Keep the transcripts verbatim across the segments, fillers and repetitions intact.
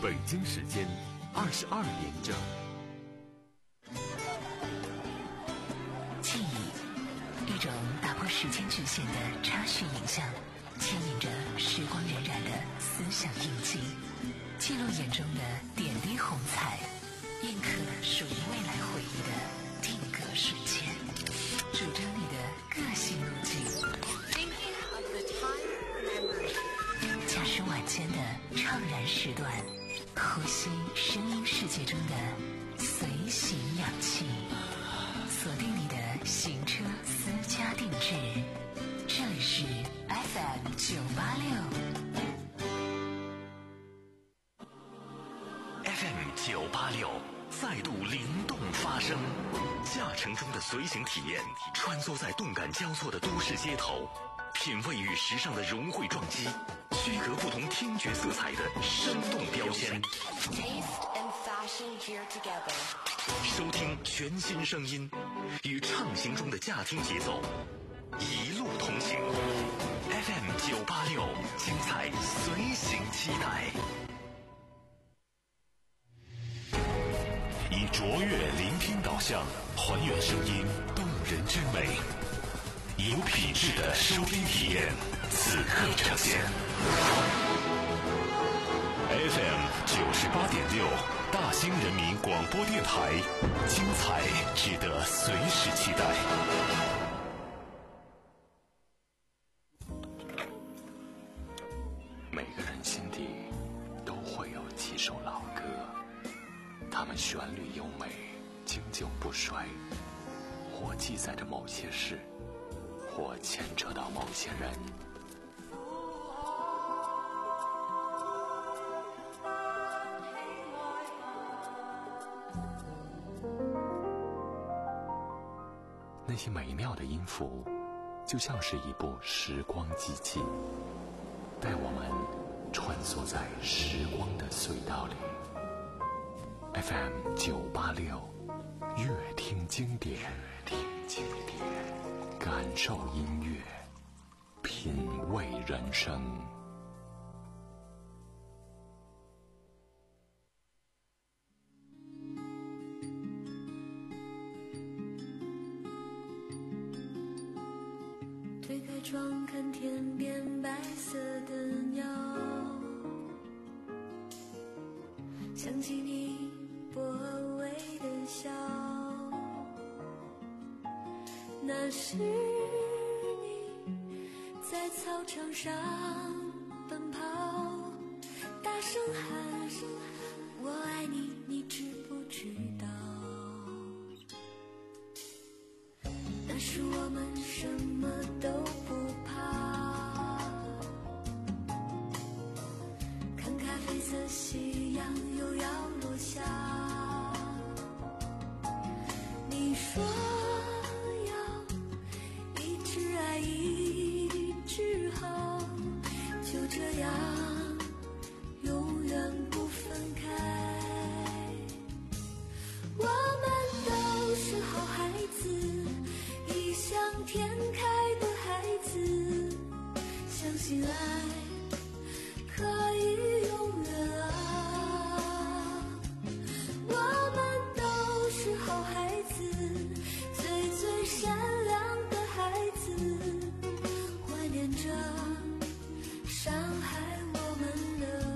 北京时间二十二点整。 记忆，一种打破时间局限的插叙影像，牵引着时光荏苒的思想印记，记录眼中的点滴红彩，印刻属于未来回忆的定格瞬间，主张你的个性路径。驾驶晚间的怅然时段，呼吸声音世界中的随行氧气，锁定你的行车私家定制。这里是 F M 九八六 F M 九八六再度灵动发声，驾乘中的随行体验，穿梭在动感交错的都市街头，品味与时尚的融汇撞击，区隔不同听觉色彩的生动标签。收听全新声音，与畅行中的驾听节奏，一路同行。F M 九八六，精彩随行期待。 以卓越聆听导向，还原声音动人之美，有品质的收听体验，此刻呈现。F M 九十八点六，大兴人民广播电台，精彩值得随时期待。 每个人心底都会有几首老歌，它们旋律优美，经久不衰，或记载着某些事，或牵扯到某些人。那些美妙的音符，就像是一部时光机器，带我们穿梭在时光的隧道里。F M 九八六，乐听经典，乐听经典，感受音乐，品味人生。 推开窗看天边白色的鸟，想起你薄微的笑，那是你在操场上奔跑，大声喊我爱你，你知不知道？那时我们什么都不怕，看咖啡色夕阳又要落下，你说要一直爱一直好，就这样永远不分开。我们都是好孩子，异想天开的孩子，相信爱可以永远啊。我们都是好孩子，最最善良的孩子，怀念着伤害我们的。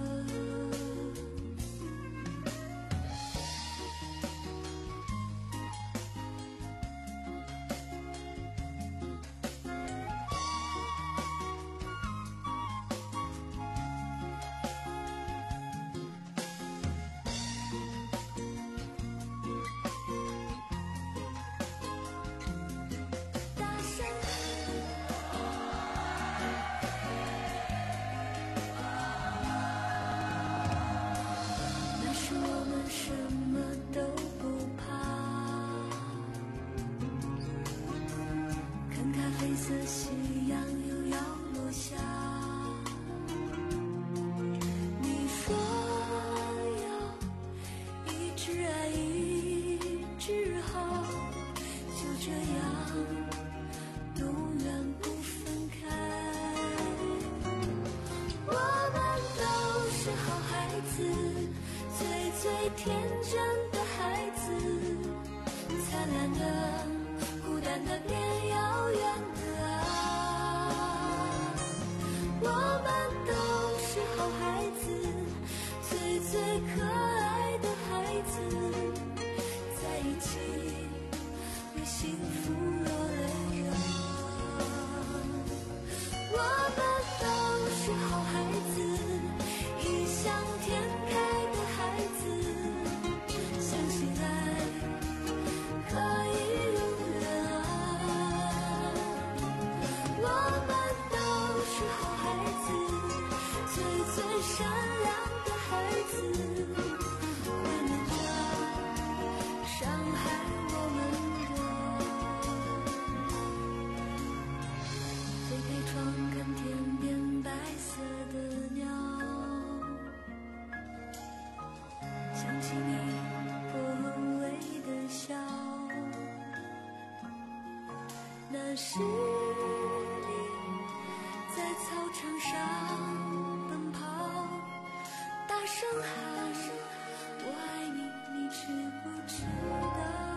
好孩子最最天真的孩子，灿烂的孤单的变遥远的啊，我们都是好孩子，最最可爱的孩子，在一起为幸福落泪啊，我们都是好孩子，异想天开的孩子，相信爱可以永远啊，我们都是好孩子，最最善良的孩子，会能着伤害我们的，推开窗看天边白色的鸟，想起你微微的笑，那是你在操场上奔跑，大声喊我爱你，你知不知道？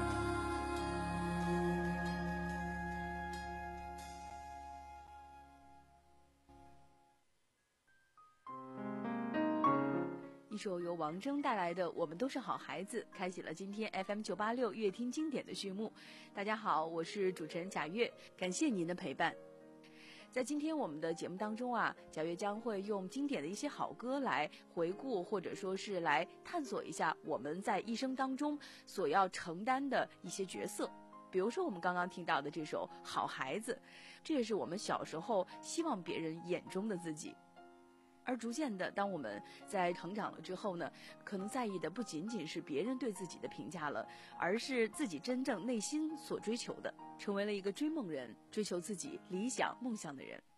一首由王铮带来的《我们都是好孩子》，开启了今天 F M 九八六乐听经典的序幕。大家好，我是主持人贾月，感谢您的陪伴。在今天我们的节目当中啊，贾月将会用经典的一些好歌来回顾，或者说是来探索一下我们在一生当中所要承担的一些角色。比如说我们刚刚听到的这首《好孩子》，这也是我们小时候希望别人眼中的自己。而逐渐的，当我们在成长了之后呢，可能在意的不仅仅是别人对自己的评价了，而是自己真正内心所追求的，成为了一个追梦人，追求自己理想梦想的人。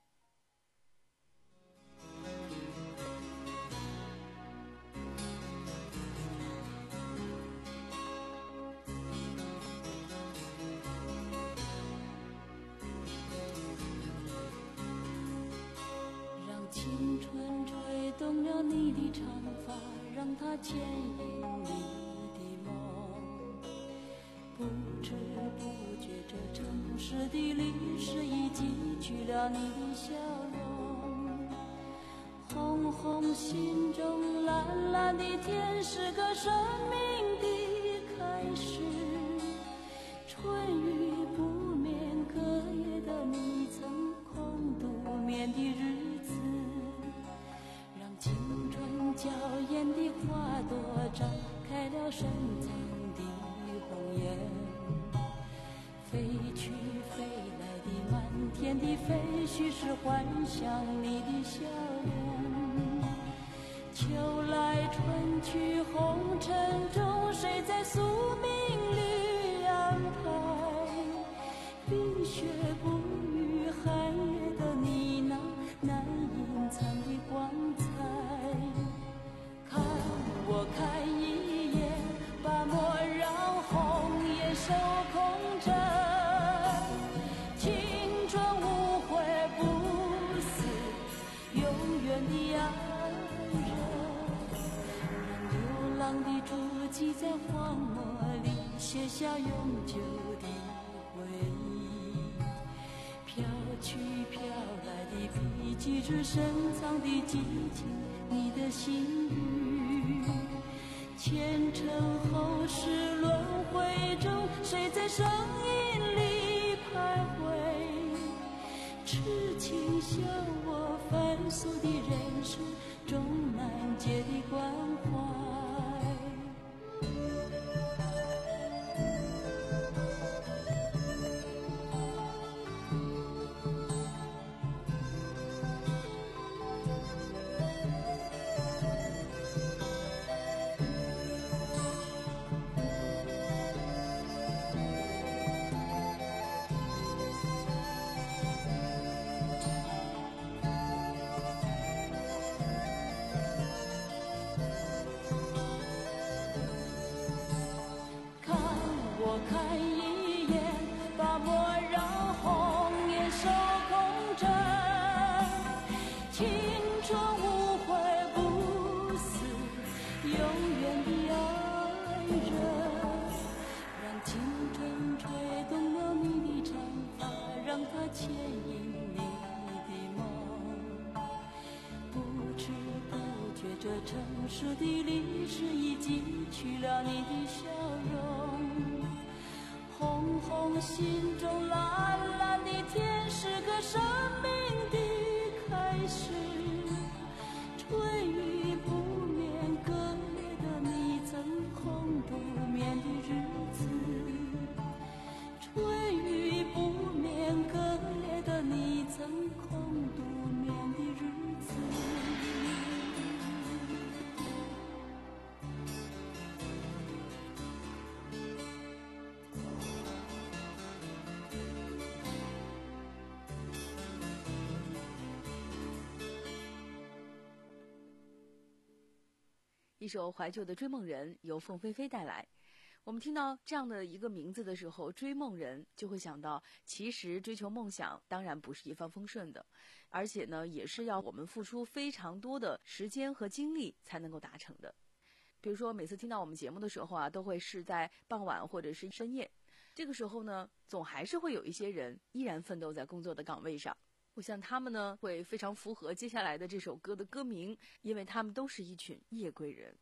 青春吹动了你的长发，让它牵引你的梦，不知不觉这城市的历史已记取了你的笑容，红红心中蓝蓝的天是个生命的开始，春雨不眠隔夜的你曾空独眠的日子，娇艳的花朵绽开了深藏的红颜，飞去飞来的满天的飞絮是幻想你的笑脸，秋来春去红尘中，谁在宿命里安排？冰雪不语寒夜的你那难隐藏的光彩，我看一眼，把莫让红颜守空枕，青春无悔不死，永远的爱人，让流浪的足迹在荒漠里写下永久的回忆，飘去飘来的笔迹是深藏的激情，你的心语，前尘后世轮回中，谁在声音里徘徊？痴情笑我凡俗的人生中难解的关怀。 这城市的历史已记去了你的笑容，红红心中蓝蓝的天是个生命的开始，春雨不眠，割裂的你怎空独眠的日子，春雨不眠，割裂的你怎空独眠的日子。 一首怀旧的《追梦人》由凤飞飞带来。我们听到这样的一个名字的时候，追梦人就会想到，其实追求梦想当然不是一帆风顺的，而且呢，也是要我们付出非常多的时间和精力才能够达成的。比如说，每次听到我们节目的时候啊，都会是在傍晚或者是深夜，这个时候呢，总还是会有一些人依然奋斗在工作的岗位上。我想他们呢会非常符合接下来的这首歌的歌名，因为他们都是一群夜归人。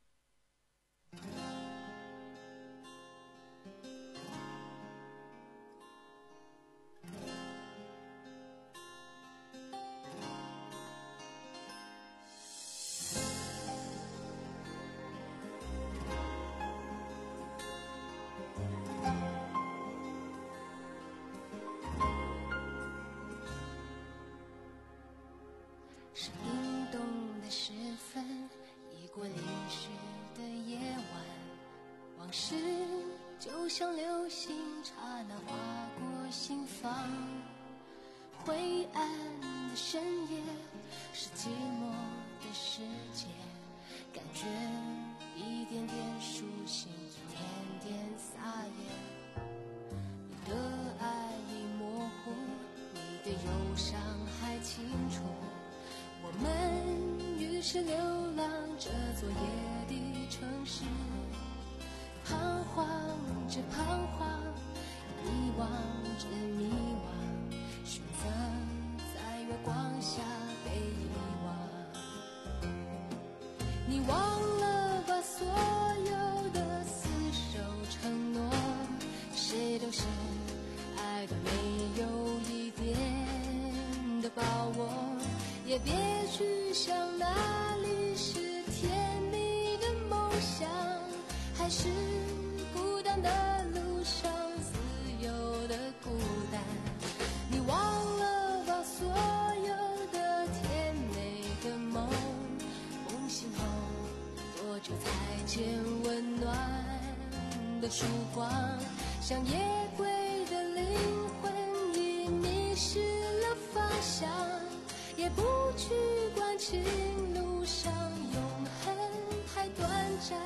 是冰冻的时分，已过零时的夜晚，往事就像流星，刹那划过心房。灰暗的深夜，是寂寞的世界，感觉一点点苏醒，一点点撒野。你的爱已模糊，你的忧伤还清楚。我们于是流浪这座夜的城市，彷徨着彷徨，迷惘着迷惘，选择在月光下被遗忘。你忘了把所有的厮守承诺，谁都是爱的没有一点的把握，也别去想哪里是甜蜜的梦想，还是孤单的路上自由的孤单。你忘了把所有的甜美的梦，梦醒后多久才见温暖的曙光，像夜归的灵魂已迷失了方向，也不去管情路上永恒太短暂。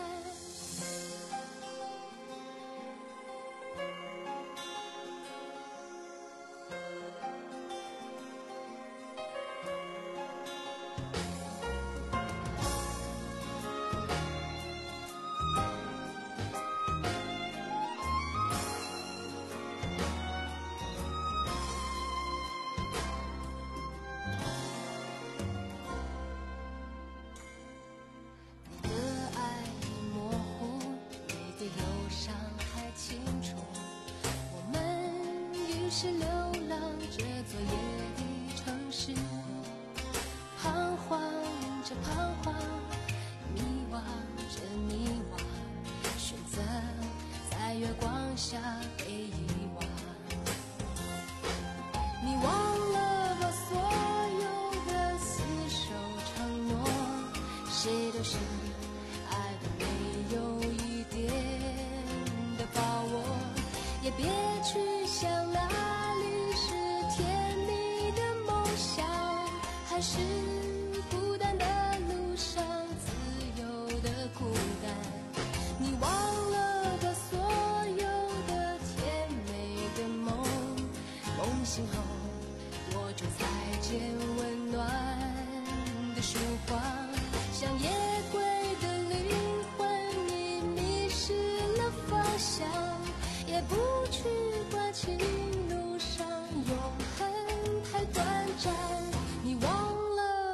是流浪这座夜的城市，彷徨着彷徨，迷惘着迷惘，选择在月光下被遗忘。你忘了把所有的厮守承诺，谁都是爱的没有一点的把握，也别去想那是孤单的路上自由的孤单。你忘了把所有的甜美的梦，梦醒后多久才见温暖的曙光，像夜归的灵魂已迷失了方向，也不去管情路上永恒太短暂。你忘了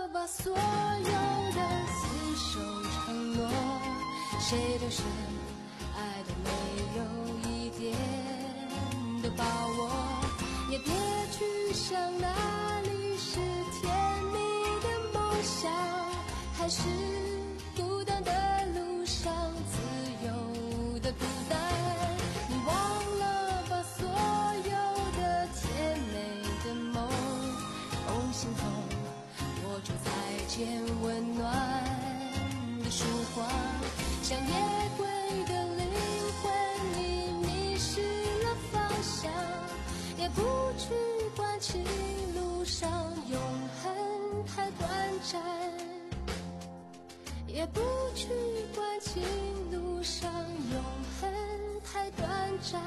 谁都是爱的没有一点的把握，也别去想哪里是甜蜜的梦想，还是孤单的路上自由的孤单。你忘了把所有的甜美的梦用心头握住再见温暖的曙光，像夜归的灵魂已迷失了方向，也不去管情路上永恒太短暂，也不去管情路上永恒太短暂。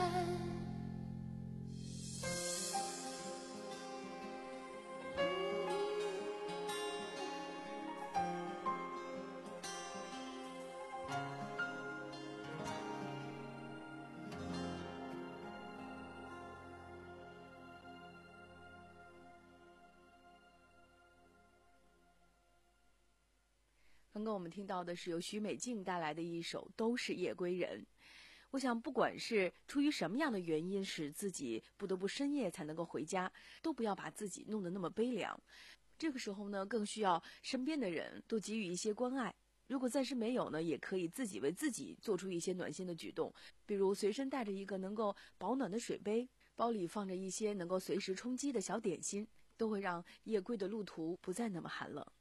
刚刚我们听到的是由许美静带来的一首《都是夜归人》。我想不管是出于什么样的原因使自己不得不深夜才能够回家，都不要把自己弄得那么悲凉。这个时候呢，更需要身边的人多给予一些关爱。如果暂时没有呢，也可以自己为自己做出一些暖心的举动，比如随身带着一个能够保暖的水杯，包里放着一些能够随时充饥的小点心，都会让夜归的路途不再那么寒冷。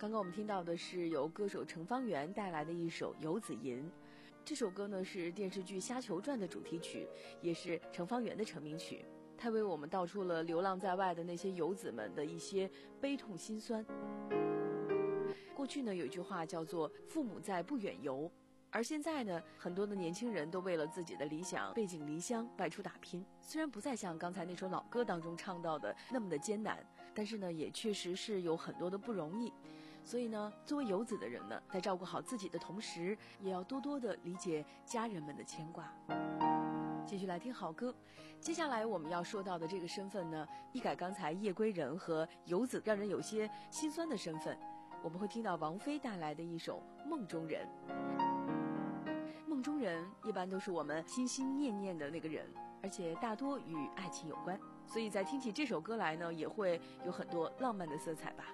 刚刚我们听到的是由歌手程方圆带来的一首《游子吟》。这首歌呢是电视剧《虾球传》的主题曲，也是程方圆的成名曲。它为我们道出了流浪在外的那些游子们的一些悲痛心酸。过去呢有一句话叫做父母在不远游，而现在呢很多的年轻人都为了自己的理想背井离乡外出打拼。虽然不再像刚才那首老歌当中唱到的那么的艰难，但是呢也确实是有很多的不容易。所以呢作为游子的人呢，在照顾好自己的同时，也要多多的理解家人们的牵挂。继续来听好歌。接下来我们要说到的这个身份呢，一改刚才夜归人和游子让人有些心酸的身份，我们会听到王菲带来的一首《梦中人》。梦中人一般都是我们心心念念的那个人，而且大多与爱情有关，所以在听起这首歌来呢，也会有很多浪漫的色彩吧。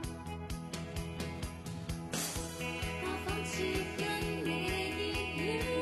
我放弃跟你一样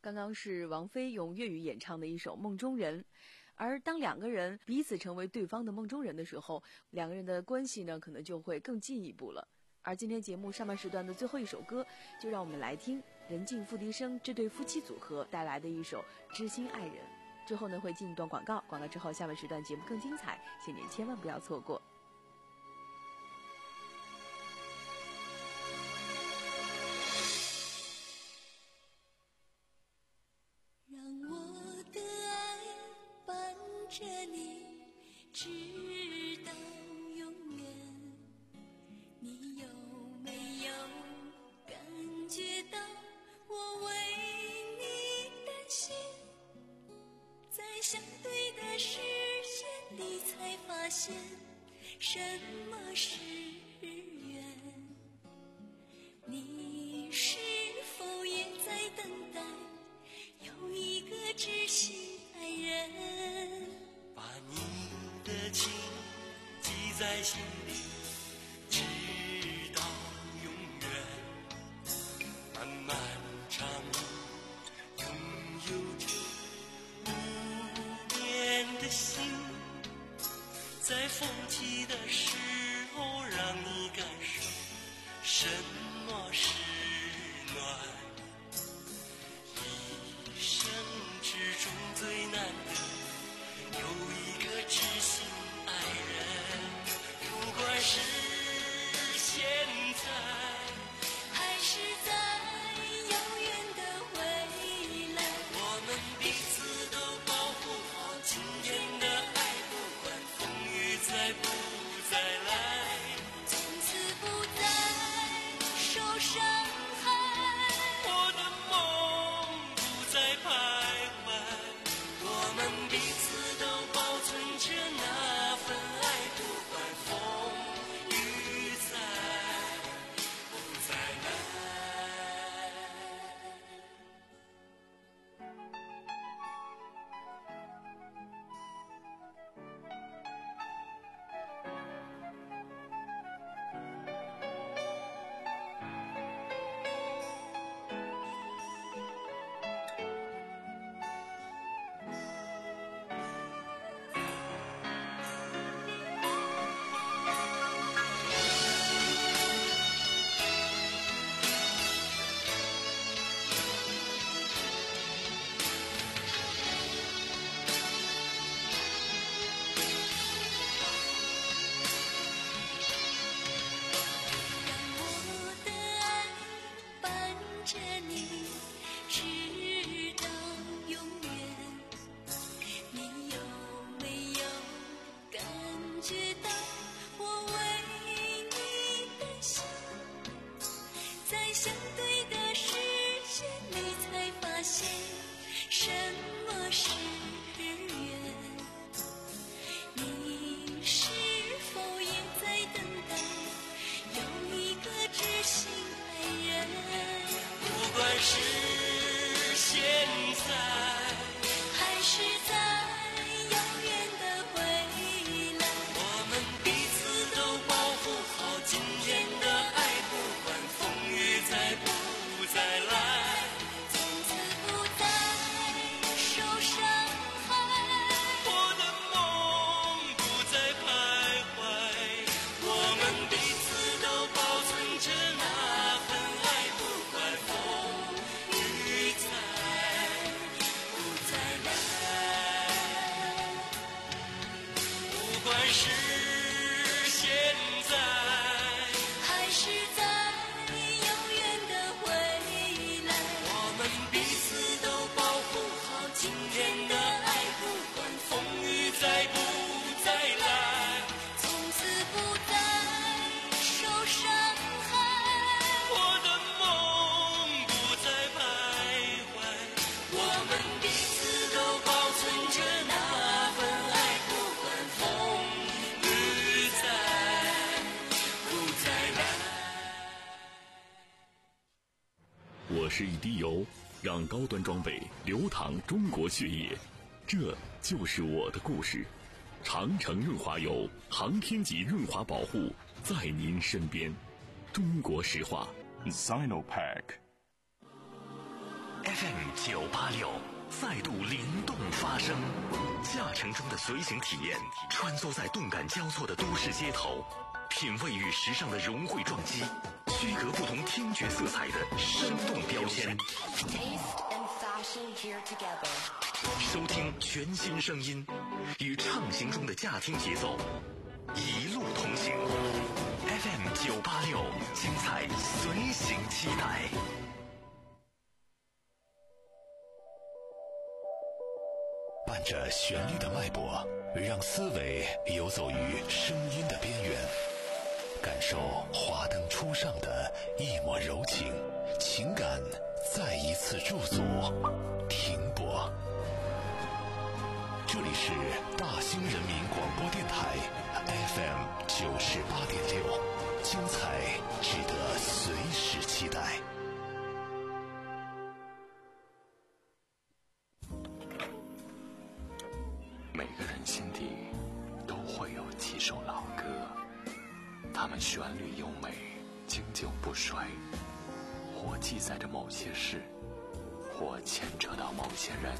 刚刚是王菲用粤语演唱的一首《梦中人》，而当两个人彼此成为对方的梦中人的时候，两个人的关系呢，可能就会更进一步了。而今天节目上半时段的最后一首歌，就让我们来听任静、付笛声这对夫妻组合带来的一首《知心爱人》。之后呢，会进一段广告，广告之后下半时段节目更精彩，请您千万不要错过。 着你直到永远，你有没有感觉到我为你担心？在相对的视线里才发现什么是缘，你是否也在等待有一个知心爱人？ 把你的情记在心里，直到永远。漫漫长路，拥有着无边的心，在风起的时候，让你感受什么是暖。一生之中最难得有一个知心爱人，不管是现在还是在遥远的未来， 我们彼此都保护好今天的爱，不管风雨再不再来， 从此不再受伤害， 我的梦不再徘徊，我们彼此都保存着那份爱，不管风雨再不再来。是现在还是在遥远的未来， 我们彼此都保护好今天的爱，不管风雨再不再来， 从此不再受伤害， 我的梦不再徘徊，我们彼此都保存着那份爱，不管风雨再不再来，不管是现在还是在遥远的未来， 我们彼此都保护好今天的爱，不管风雨再不再来， 从此不再受伤害， 我的梦不再徘徊，我们彼此都保存着那份爱，不管风雨再不再来。 我是一滴油，让高端装备流淌中国血液，这就是我的故事。长城润滑油，航天级润滑保护，在您身边。中国石化。 Sinopac。 F M 九八六再度灵动发声，驾乘中的随行体验，穿梭在动感交错的都市街头，品味与时尚的融汇撞击，区隔不同听觉色彩的生动标签。收听全新声音，与畅行中的驾听节奏，一路同行。F M 九八六，精彩随行期待。伴着旋律的脉搏，让思维游走于声音的边缘，感受华灯初上的一抹柔情，情感再一次驻足停泊。这里是大兴人民广播电台 F M 九十八点六，精彩值得随时期待。 每个人心底都会有几首老歌，它们旋律优美，经久不衰，或记载着某些事，或牵扯到某些人。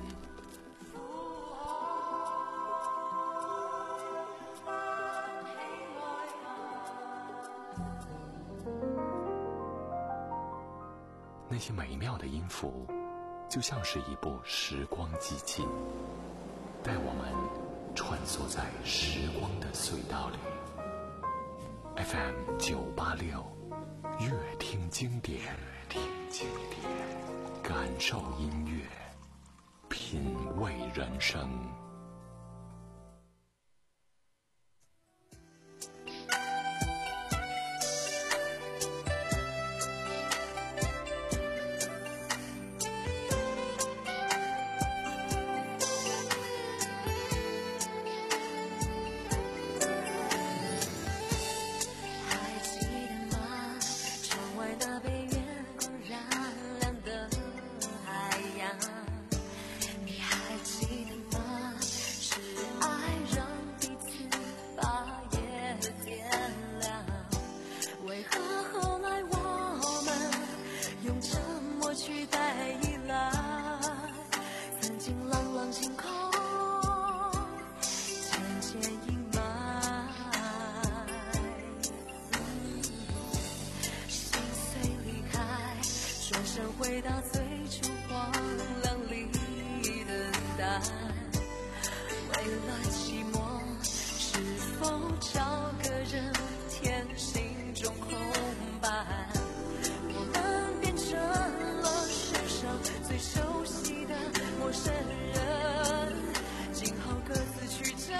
那些美妙的音符，就像是一部时光机器，带我们穿梭在时光的隧道里。F M 九八六，乐听经典，听经典，感受音乐，品味人生。 回到最初荒凉里等待，为了寂寞，是否找个人填心中空白？我们变成了世上最熟悉的陌生人，今后各自去找。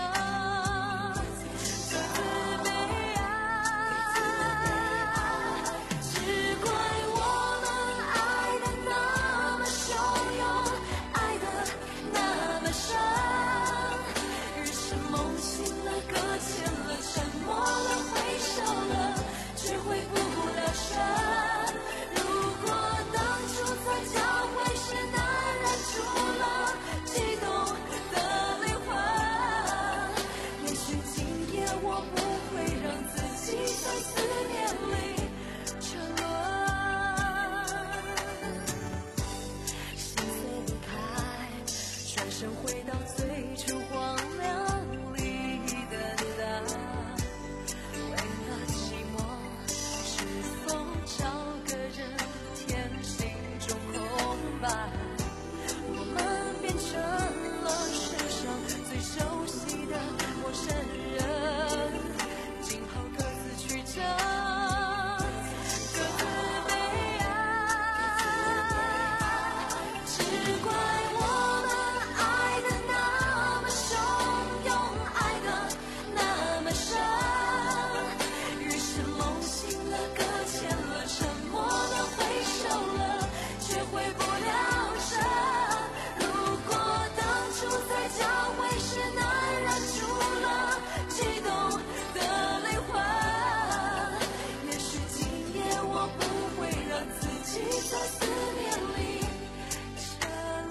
在思念里沉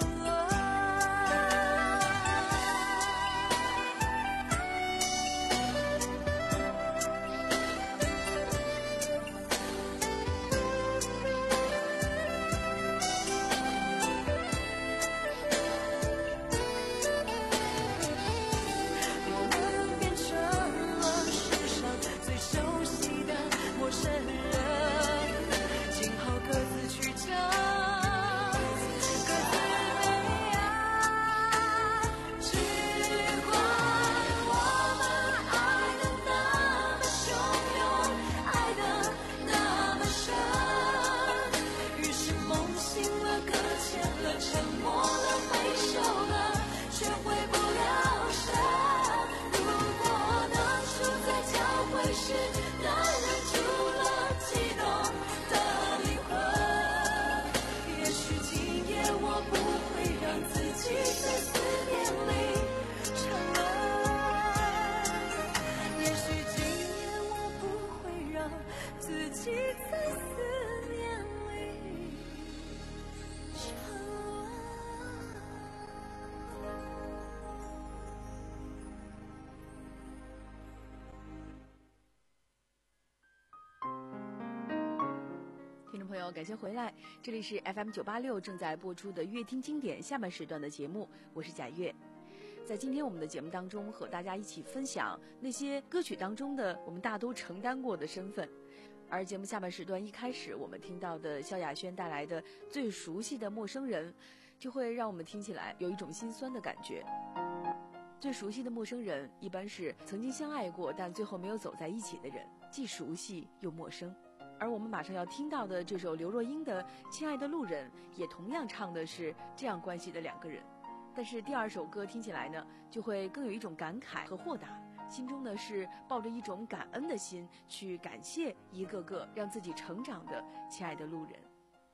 好，感谢回来，这里是 F M 九八六正在播出的乐听经典下半时段的节目，我是贾月。在今天我们的节目当中，和大家一起分享那些歌曲当中的我们大都承担过的身份。而节目下半时段一开始我们听到的萧亚轩带来的最熟悉的陌生人，就会让我们听起来有一种心酸的感觉。最熟悉的陌生人一般是曾经相爱过但最后没有走在一起的人，既熟悉又陌生。而我们马上要听到的这首刘若英的《亲爱的路人》，也同样唱的是这样关系的两个人。但是第二首歌听起来呢，就会更有一种感慨和豁达，心中呢是抱着一种感恩的心，去感谢一个个让自己成长的亲爱的路人。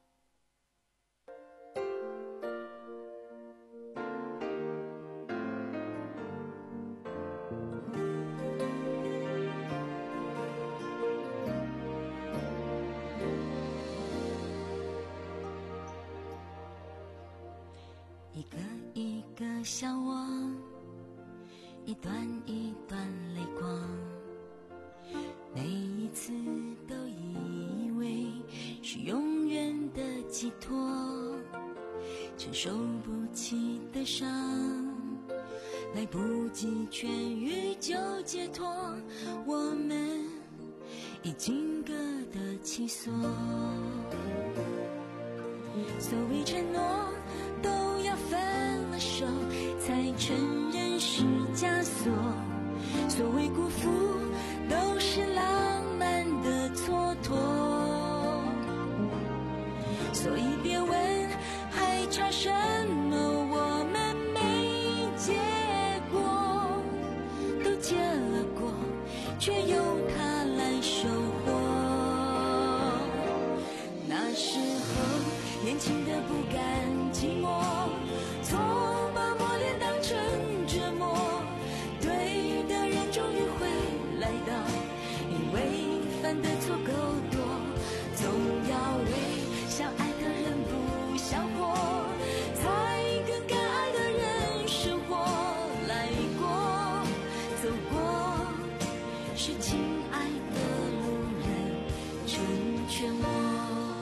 一个一个笑望，一段一段泪光，每一次都以为是永远的寄托，承受不起的伤，来不及痊愈就解脱，我们已经各得其所。所谓承诺都要分了手才承认是枷锁，所谓辜负都是浪漫的蹉跎，所以别问还差什么，我们没结果，都结了果，却由他来收获。那时候年轻的不甘寂寞，总把磨练当成折磨，对的人终于会来到，因为犯的错够多，总要为相爱的人不想活，才跟敢爱的人生活来过，走过是亲爱的路人成全我。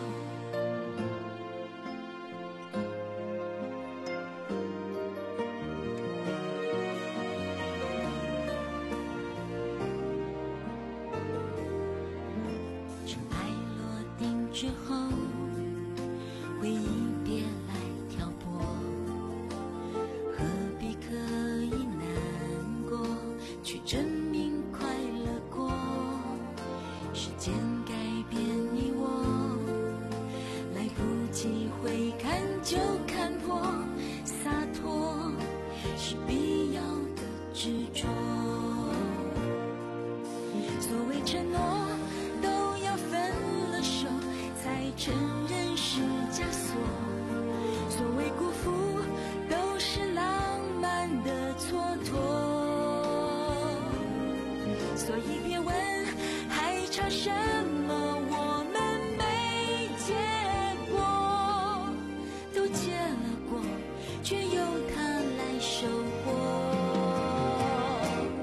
之后回忆别来挑拨，何必刻意难过，去证明快乐过，时间改变你我，来不及回看就看破，洒脱是必要的执着，所谓承诺都要分了手才承认是枷锁，所谓辜负都是浪漫的蹉跎，所以别问还差什么，我们没结果，都结了果，却由他来收获。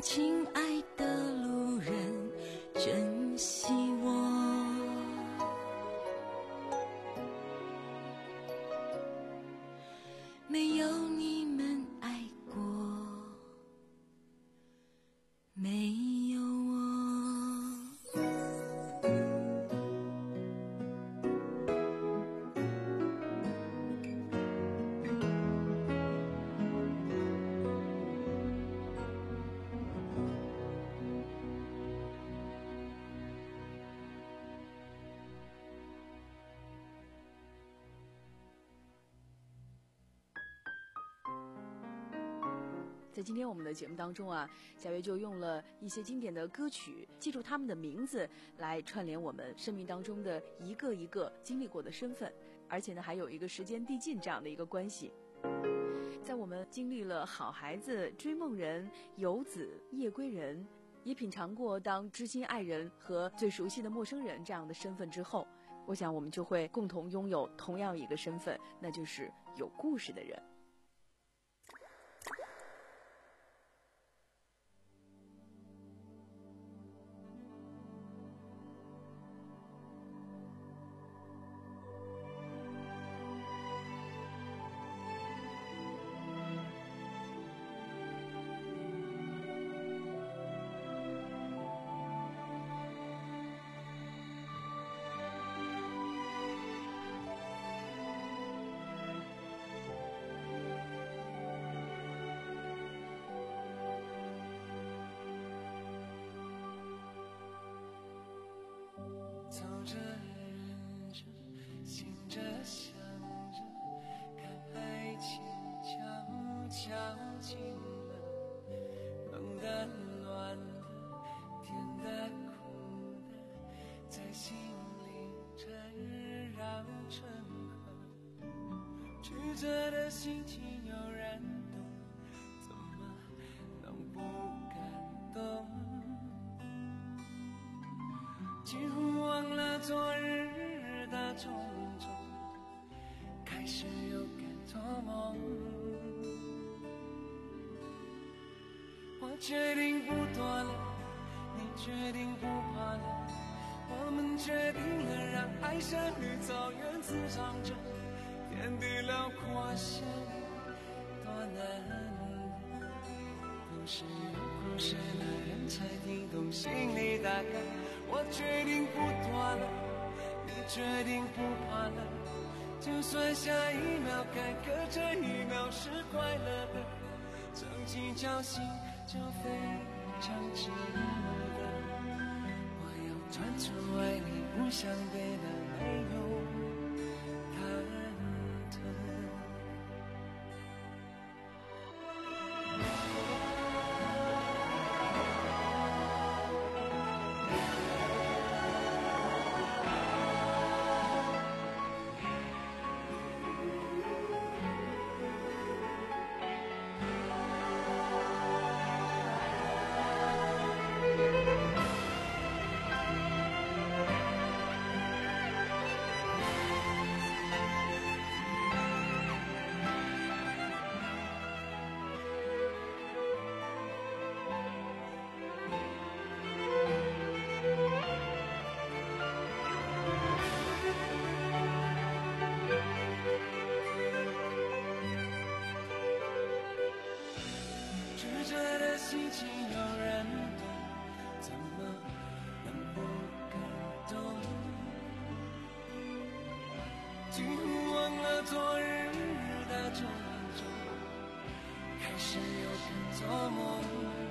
让亲爱的路人珍惜我。没有你们爱过，没有我。 在今天我们的节目当中啊，小月就用了一些经典的歌曲，记住他们的名字，来串联我们生命当中的一个一个经历过的身份，而且呢，还有一个时间递进这样的一个关系。在我们经历了好孩子、追梦人、游子、夜归人，也品尝过当知心爱人和最熟悉的陌生人这样的身份之后，我想我们就会共同拥有同样一个身份，那就是有故事的人。 走着忍着醒着想着，看爱情悄悄近了，冷的暖的甜的苦的，在心里缠绕成河，曲折的心情有人懂，怎么能不感动？几乎忘了昨日的种种，开始又敢做梦。我决定不躲了，你决定不怕了，我们决定了让爱像绿草原滋长着，天地辽阔像多难。都是有故事的人才听懂心里大概。我决定不躲了，你决定不怕了，就算下一秒该隔这一秒是快乐的，曾经侥幸就非常值得。我要专注爱你，不想别的没有忐忑。心情有人懂，怎么能不感动？几乎忘了昨日的种种，开始又敢做梦。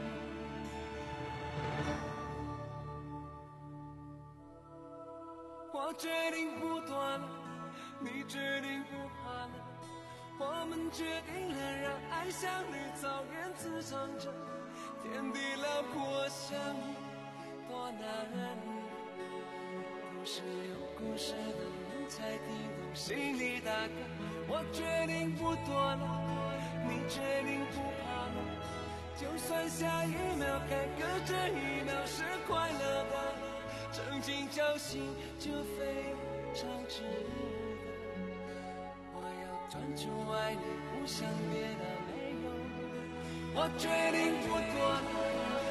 我决定不躲了，你决定不怕了，我们决定了让爱像绿草原滋长着，天地辽阔像多难。都是有故事的人才听懂心里大概。我决定不躲了，你决定不怕了，就算下一秒该隔这一秒是快乐的，曾经侥幸就非常值得。我要专注爱你，不想别的没有。我决定不躲了，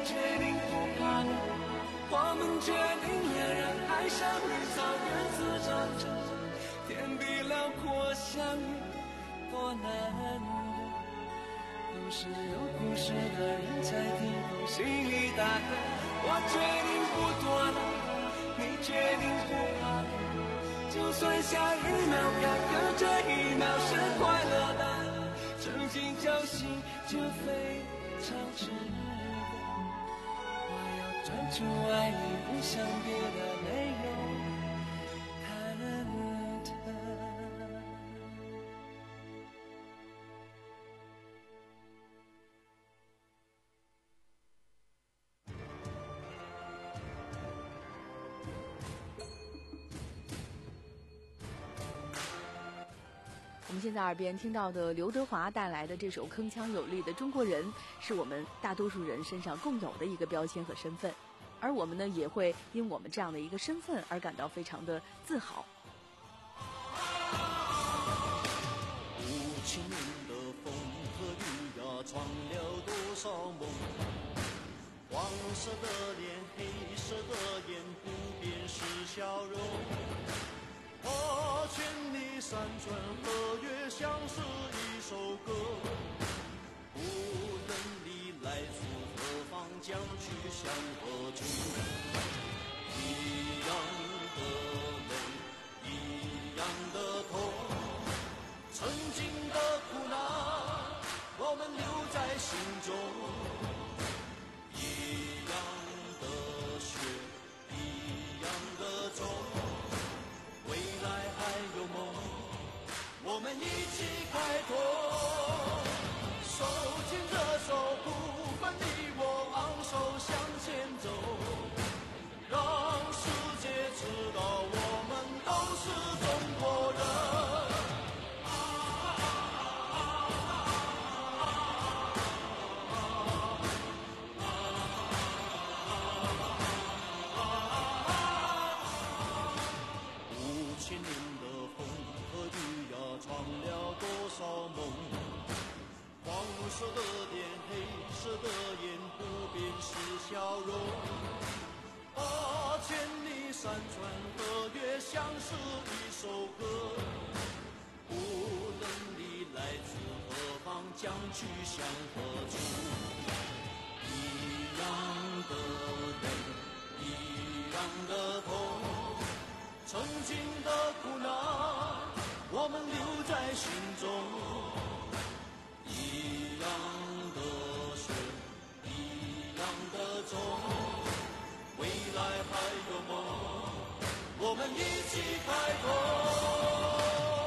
决定不怕冷，我们决定两人爱上绿草原自长着，天地辽阔相遇多难得，都是有故事的人才听懂心里大的。我决定不躲了，你决定不怕了，就算下一秒改变，这一秒是快乐的，曾经侥幸就非常值得。我要专注爱你，不想别的，没有忐忑。 我们现在耳边听到的刘德华带来的这首铿锵有力的《中国人》，是我们大多数人身上共有的一个标签和身份，而我们呢，也会因我们这样的一个身份而感到非常的自豪。 五千年的风和雨呀，闯了多少梦？黄色的脸，黑色的眼，不变是笑容。花千里山川河岳，像是一首歌。无论你来自何方，将去向何处。一样的泪，一样的痛，曾经的苦难，我们留在心中。一样的血，一样的种。未来还有梦，我们一起开拓，手牵着手，不分你我，昂首向前走，让世界知道我们都是中国人。千年的风和雨呀，闯了多少梦？黄色的脸，黑色的眼，不变是笑容。八千里山川河岳，像是一首歌。无论你来自何方，将去向何处。一样的泪，一样的痛。曾经的苦难，我们留在心中。一样的血，一样的种，未来还有梦，我们一起开拓。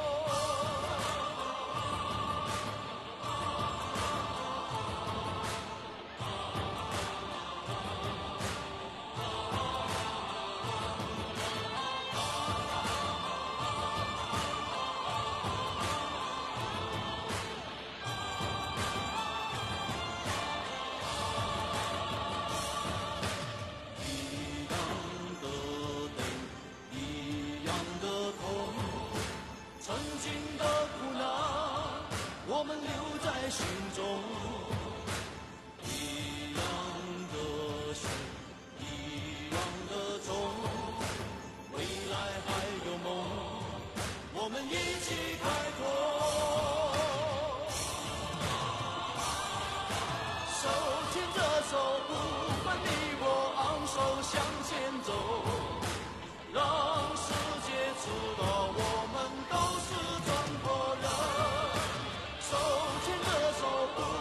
我们留在心中，一样的血，一样的种，未来还有梦，我们一起开拓。手牵着手，不分你我，昂首向前走，让世界知道我们都是中国人。手牵着手，不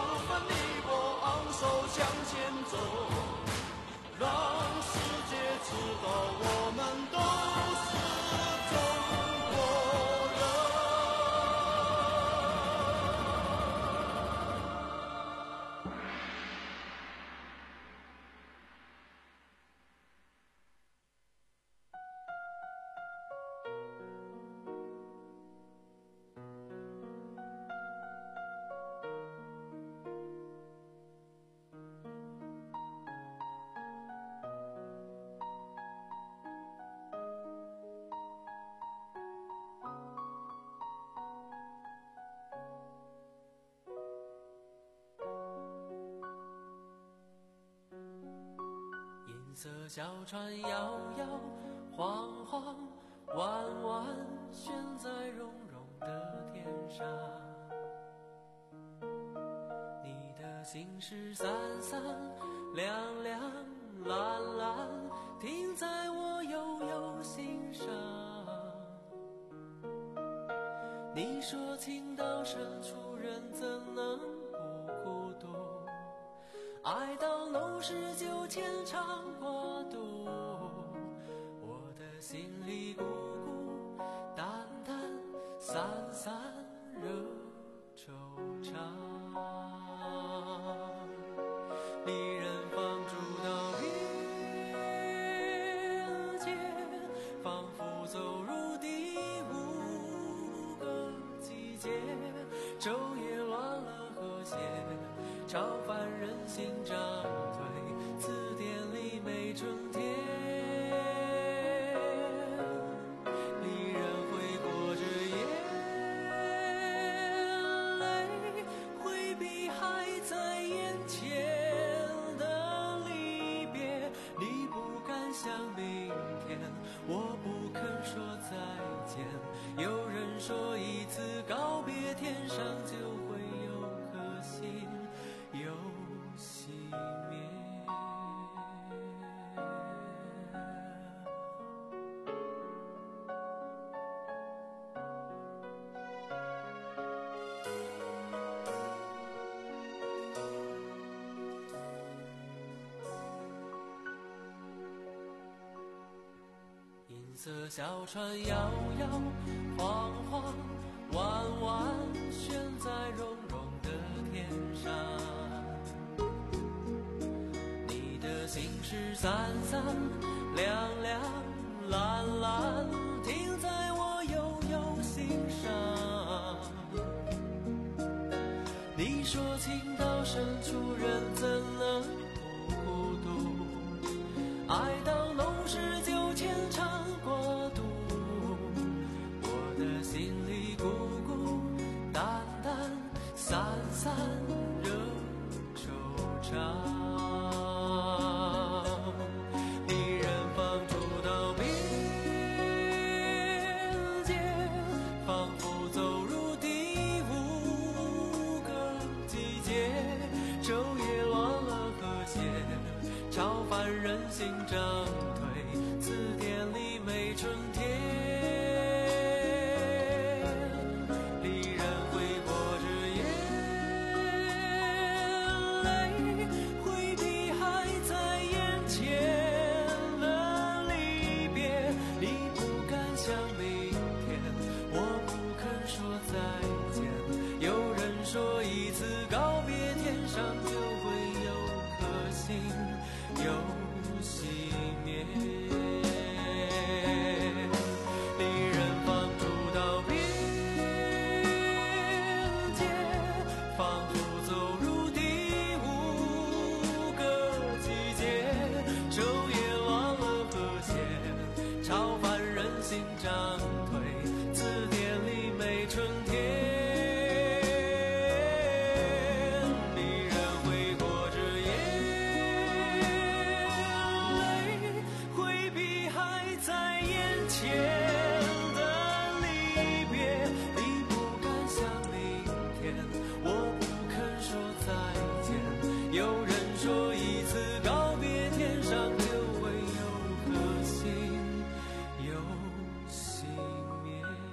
色小船摇摇晃晃，弯弯悬在绒绒的天上。你的心事散散亮亮蓝蓝，停在我悠悠心上。你说情到深处人怎能不孤独，爱到浓时就牵肠挂肚，我的心里孤孤单单散散惹惆怅。离人放逐到边界，仿佛走入第五个季节，昼夜乱了和谐，超凡人心涨退，词典里没春天。离人挥过这眼泪，回避还在眼前的离别。你不敢想明天，我不肯说再见。有人说一次告别，天上就会有颗星又熄灭。银色小船摇摇晃晃，弯弯悬在绒绒的天上。你的心事散散亮亮蓝蓝，停在我悠悠心上。你说情到深处人怎能不孤独，爱到浓时就牵肠挂肚，我的心里孤孤单单散散惹惆怅。离人放逐到边界，仿佛走入第五个季节，昼夜乱了和谐，超凡人心涨退，词典里没春天。离人挥过这眼泪，回避还在眼前的离别。你不敢想明天，我不肯说再见。有人说一次告别，天上就会有颗星又熄灭。离人放逐到边界，仿佛走入第五个季节，昼夜乱了和谐，超凡人心涨退，词典里没春天。离人挥过这眼泪，回避还在眼前的离别。你不敢想明天，我不肯说再见。有人说一次告别，天上就会有颗星又熄灭。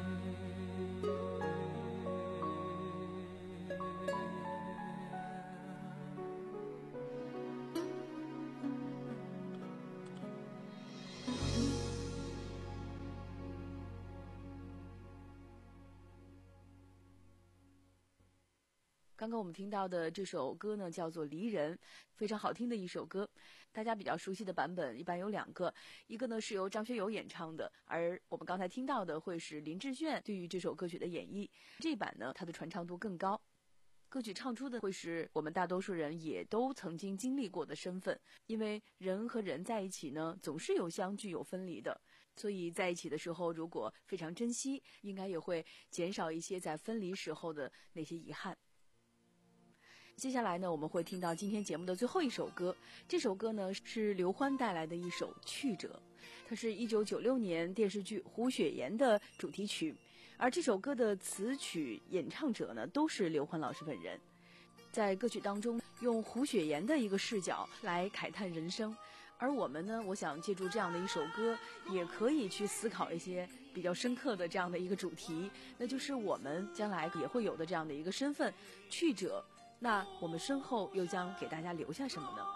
刚刚我们听到的这首歌呢，叫做《离人》，非常好听的一首歌。大家比较熟悉的版本一般有两个，一个呢是由张学友演唱的，而我们刚才听到的会是林志炫对于这首歌曲的演绎。这一版呢，它的传唱度更高。歌曲唱出的会是我们大多数人也都曾经经历过的身份，因为人和人在一起呢，总是有相聚有分离的，所以在一起的时候如果非常珍惜，应该也会减少一些在分离时候的那些遗憾。 接下来呢，我们会听到今天节目的最后一首歌。这首歌呢是刘欢带来的一首《去者》，它是一九九六年电视剧《胡雪岩》的主题曲，而这首歌的词曲演唱者呢都是刘欢老师本人。在歌曲当中，用胡雪岩的一个视角来慨叹人生，而我们呢，我想借助这样的一首歌，也可以去思考一些比较深刻的这样的一个主题，那就是我们将来也会有的这样的一个身份——去者。那我们身后又将给大家留下什么呢？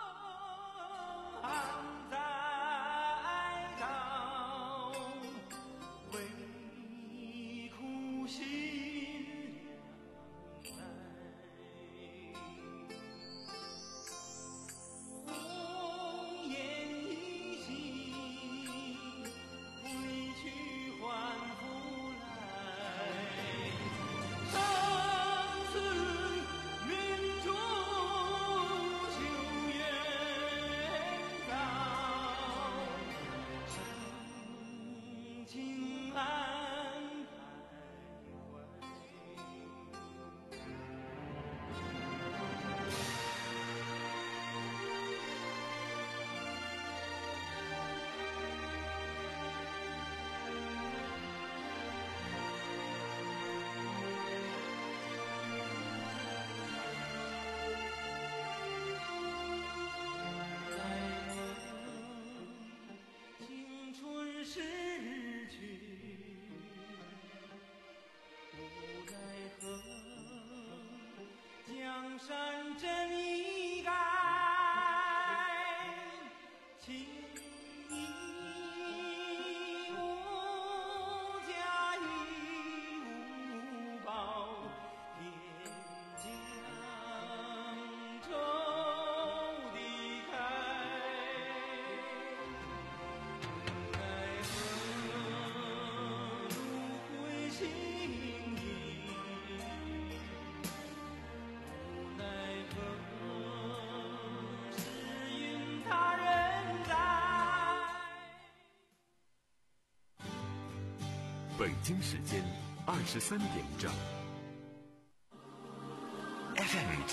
江山真一改，情义无价亦无宝，天将愁离开，奈何轮回心意。 北京时间二十三点整。 F M